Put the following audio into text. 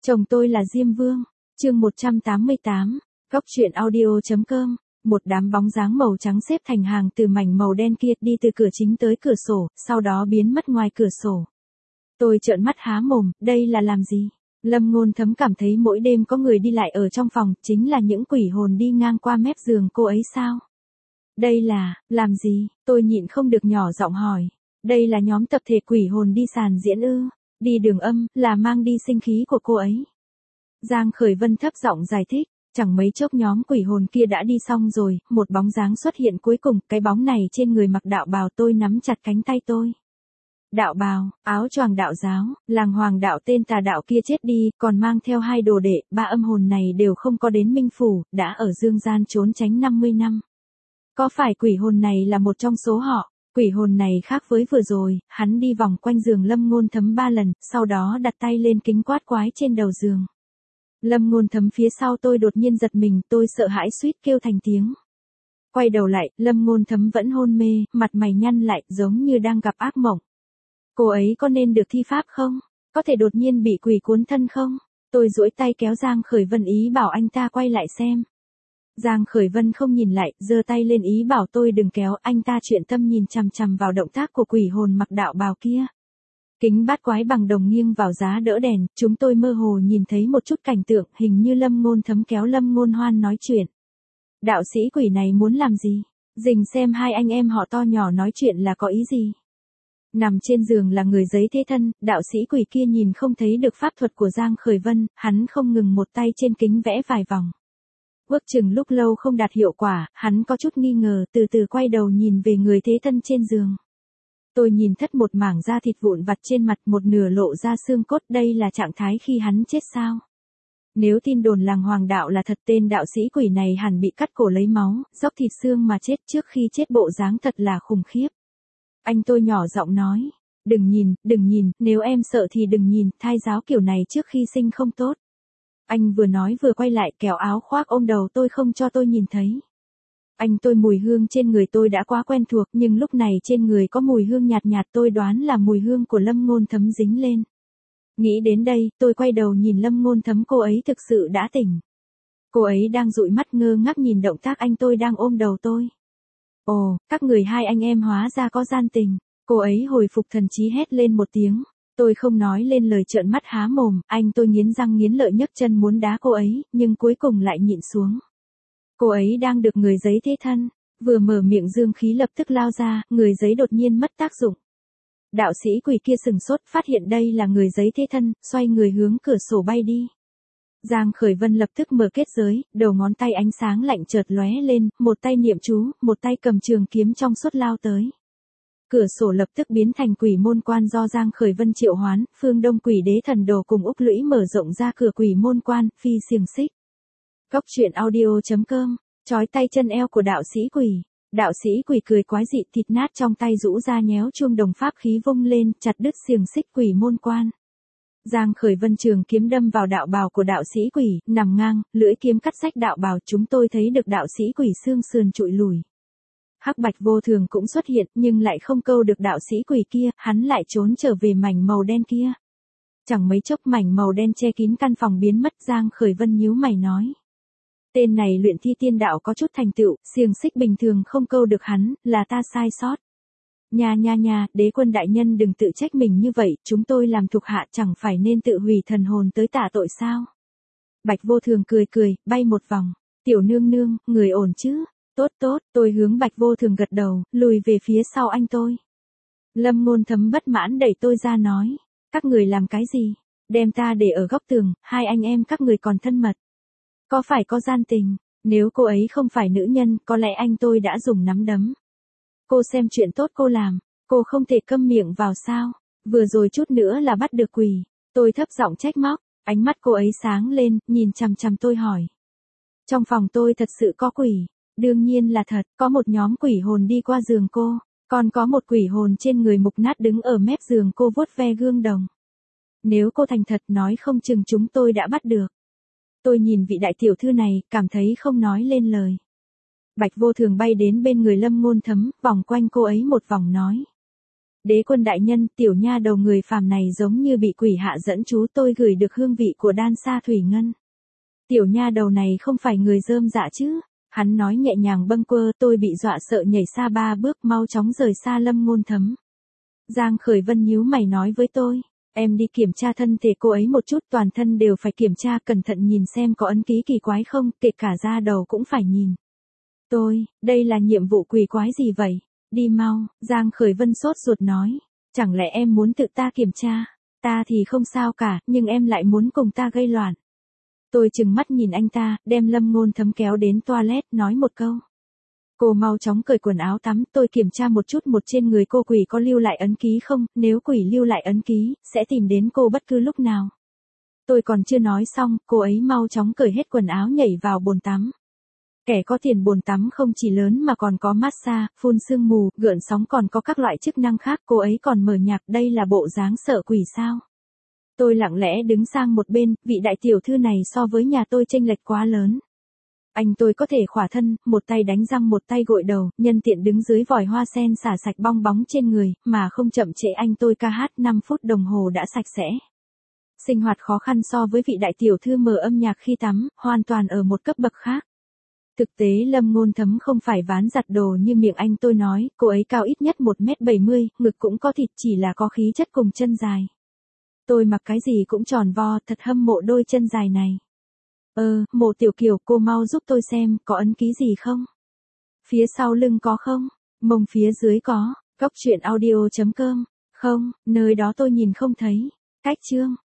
Chồng tôi là Diêm Vương. Chương 188. Góc truyện audio.com. Một đám bóng dáng màu trắng xếp thành hàng từ mảnh màu đen kia đi từ cửa chính tới cửa sổ, sau đó biến mất ngoài cửa sổ. Tôi trợn mắt há mồm, đây là làm gì? Lâm Ngôn Thấm cảm thấy mỗi đêm có người đi lại ở trong phòng, chính là những quỷ hồn đi ngang qua mép giường cô ấy sao? Đây là, làm gì? Tôi nhịn không được nhỏ giọng hỏi. Đây là nhóm tập thể quỷ hồn đi sàn diễn ư? Đi đường âm, là mang đi sinh khí của cô ấy. Giang Khởi Vân thấp giọng giải thích. Chẳng mấy chốc nhóm quỷ hồn kia đã đi xong rồi, một bóng dáng xuất hiện cuối cùng, cái bóng này trên người mặc đạo bào. Tôi nắm chặt cánh tay tôi. Đạo bào, áo choàng đạo giáo, làng hoàng đạo tên tà đạo kia chết đi, còn mang theo 2 đồ đệ, 3 âm hồn này đều không có đến Minh Phủ, đã ở dương gian trốn tránh 50 năm. Có phải quỷ hồn này là một trong số họ? Quỷ hồn này khác với vừa rồi, hắn đi vòng quanh giường Lâm Ngôn Thấm 3 lần, sau đó đặt tay lên kính quát quái trên đầu giường. Lâm Ngôn Thấm phía sau tôi đột nhiên giật mình, tôi sợ hãi suýt kêu thành tiếng. Quay đầu lại, Lâm Ngôn Thấm vẫn hôn mê, mặt mày nhăn lại, giống như đang gặp ác mộng. Cô ấy có nên được thi pháp không? Có thể đột nhiên bị quỷ cuốn thân không? Tôi duỗi tay kéo Giang Khởi Vân ý bảo anh ta quay lại xem. Giang Khởi Vân không nhìn lại, giơ tay lên ý bảo tôi đừng kéo, anh ta chuyện tâm nhìn chằm chằm vào động tác của quỷ hồn mặc đạo bào kia. Kính bát quái bằng đồng nghiêng vào giá đỡ đèn, chúng tôi mơ hồ nhìn thấy một chút cảnh tượng, hình như Lâm Ngôn Thấm kéo Lâm Ngôn Hoan nói chuyện. Đạo sĩ quỷ này muốn làm gì? Rình xem hai anh em họ to nhỏ nói chuyện là có ý gì? Nằm trên giường là người giấy thế thân, đạo sĩ quỷ kia nhìn không thấy được pháp thuật của Giang Khởi Vân, hắn không ngừng một tay trên kính vẽ vài vòng. Ước chừng lúc lâu không đạt hiệu quả, hắn có chút nghi ngờ, từ từ quay đầu nhìn về người thế thân trên giường. Tôi nhìn thất một mảng da thịt vụn vặt trên mặt, một nửa lộ ra xương cốt, đây là trạng thái khi hắn chết sao? Nếu tin đồn làng hoàng đạo là thật, tên đạo sĩ quỷ này hẳn bị cắt cổ lấy máu, dốc thịt xương mà chết, trước khi chết bộ dáng thật là khủng khiếp. Anh tôi nhỏ giọng nói, đừng nhìn, nếu em sợ thì đừng nhìn, thai giáo kiểu này trước khi sinh không tốt. Anh vừa nói vừa quay lại kéo áo khoác ôm đầu tôi không cho tôi nhìn thấy. Anh tôi mùi hương trên người tôi đã quá quen thuộc, nhưng lúc này trên người có mùi hương nhạt nhạt, tôi đoán là mùi hương của Lâm Ngôn Thấm dính lên. Nghĩ đến đây, tôi quay đầu nhìn Lâm Ngôn Thấm, cô ấy thực sự đã tỉnh. Cô ấy đang dụi mắt ngơ ngác nhìn động tác anh tôi đang ôm đầu tôi. Ồ, các người hai anh em hóa ra có gian tình. Cô ấy hồi phục thần trí hét lên một tiếng. Tôi không nói lên lời, trợn mắt há mồm, anh tôi nghiến răng nghiến lợi nhấc chân muốn đá cô ấy, nhưng cuối cùng lại nhịn xuống. Cô ấy đang được người giấy thế thân, vừa mở miệng dương khí lập tức lao ra, người giấy đột nhiên mất tác dụng. Đạo sĩ quỷ kia sừng sốt, phát hiện đây là người giấy thế thân, xoay người hướng cửa sổ bay đi. Giang Khởi Vân lập tức mở kết giới, đầu ngón tay ánh sáng lạnh chợt lóe lên, một tay niệm chú, một tay cầm trường kiếm trong suốt lao tới. Cửa sổ lập tức biến thành quỷ môn quan do Giang Khởi Vân triệu hoán, Phương Đông Quỷ Đế Thần Đồ cùng Úc Lũy mở rộng ra cửa quỷ môn quan, phi xiềng xích. Góc truyện audio.com. Chói tay chân eo của đạo sĩ quỷ. Đạo sĩ quỷ cười quái dị, thịt nát trong tay rũ ra nhéo chuông đồng pháp khí vung lên, chặt đứt xiềng xích quỷ môn quan. Giang Khởi Vân trường kiếm đâm vào đạo bào của đạo sĩ quỷ, nằm ngang, lưỡi kiếm cắt rách đạo bào, chúng tôi thấy được đạo sĩ quỷ xương sườn trụi lùi. Hắc Bạch Vô Thường cũng xuất hiện, nhưng lại không câu được đạo sĩ quỷ kia, hắn lại trốn trở về mảnh màu đen kia. Chẳng mấy chốc mảnh màu đen che kín căn phòng biến mất. Giang Khởi Vân nhíu mày nói. Tên này luyện thi tiên đạo có chút thành tựu, xiềng xích bình thường không câu được hắn, là ta sai sót. Nha, đế quân đại nhân đừng tự trách mình như vậy, chúng tôi làm thuộc hạ chẳng phải nên tự hủy thần hồn tới tạ tội sao? Bạch Vô Thường cười, bay một vòng. Tiểu nương nương, người ổn chứ? Tốt, tôi hướng Bạch Vô Thường gật đầu, lùi về phía sau anh tôi. Lâm Ngôn Thấm bất mãn đẩy tôi ra nói, các người làm cái gì? Đem ta để ở góc tường, hai anh em các người còn thân mật. Có phải có gian tình? Nếu cô ấy không phải nữ nhân, có lẽ anh tôi đã dùng nắm đấm. Cô xem chuyện tốt cô làm, cô không thể câm miệng vào sao? Vừa rồi chút nữa là bắt được quỷ. Tôi thấp giọng trách móc, ánh mắt cô ấy sáng lên, nhìn chằm chằm tôi hỏi. Trong phòng tôi thật sự có quỷ. Đương nhiên là thật, có một nhóm quỷ hồn đi qua giường cô, còn có một quỷ hồn trên người mục nát đứng ở mép giường cô vuốt ve gương đồng. Nếu cô thành thật nói không chừng chúng tôi đã bắt được. Tôi nhìn vị đại tiểu thư này, cảm thấy không nói lên lời. Bạch Vô Thường bay đến bên người Lâm Ngôn Thấm, vòng quanh cô ấy một vòng nói. Đế quân đại nhân, tiểu nha đầu người phàm này giống như bị quỷ hạ dẫn chú, tôi gửi được hương vị của đan sa thủy ngân. Tiểu nha đầu này không phải người rơm dạ chứ? Hắn nói nhẹ nhàng bâng quơ, tôi bị dọa sợ nhảy xa 3 bước, mau chóng rời xa Lâm Ngôn Thấm. Giang Khởi Vân nhíu mày nói với tôi, em đi kiểm tra thân thể cô ấy một chút, toàn thân đều phải kiểm tra, cẩn thận nhìn xem có ấn ký kỳ quái không, kể cả da đầu cũng phải nhìn. Đây là nhiệm vụ quỷ quái gì vậy? Đi mau, Giang Khởi Vân sốt ruột nói, chẳng lẽ em muốn tự ta kiểm tra? Ta thì không sao cả, nhưng em lại muốn cùng ta gây loạn. Tôi trừng mắt nhìn anh ta, đem Lâm Ngôn Thấm kéo đến toilet, nói một câu. Cô mau chóng cởi quần áo tắm, tôi kiểm tra một chút trên người cô quỷ có lưu lại ấn ký không, nếu quỷ lưu lại ấn ký, sẽ tìm đến cô bất cứ lúc nào. Tôi còn chưa nói xong, cô ấy mau chóng cởi hết quần áo nhảy vào bồn tắm. Kẻ có tiền bồn tắm không chỉ lớn mà còn có massage, phun sương mù, gợn sóng, còn có các loại chức năng khác, cô ấy còn mở nhạc, đây là bộ dáng sợ quỷ sao? Tôi lặng lẽ đứng sang một bên, vị đại tiểu thư này so với nhà tôi chênh lệch quá lớn. Anh tôi có thể khỏa thân, một tay đánh răng một tay gội đầu, nhân tiện đứng dưới vòi hoa sen xả sạch bong bóng trên người, mà không chậm trễ anh tôi ca hát 5 phút đồng hồ đã sạch sẽ. Sinh hoạt khó khăn so với vị đại tiểu thư mở âm nhạc khi tắm, hoàn toàn ở một cấp bậc khác. Thực tế Lâm Ngôn Thấm không phải ván giặt đồ như miệng anh tôi nói, cô ấy cao ít nhất 1m70, ngực cũng có thịt, chỉ là có khí chất cùng chân dài. Tôi mặc cái gì cũng tròn vo, thật hâm mộ đôi chân dài này. Mộ Tiểu Kiều, cô mau giúp tôi xem, có ấn ký gì không? Phía sau lưng có không? Mông phía dưới có, Cóc Truyện Audio.com, không, nơi đó tôi nhìn không thấy. Cách chương.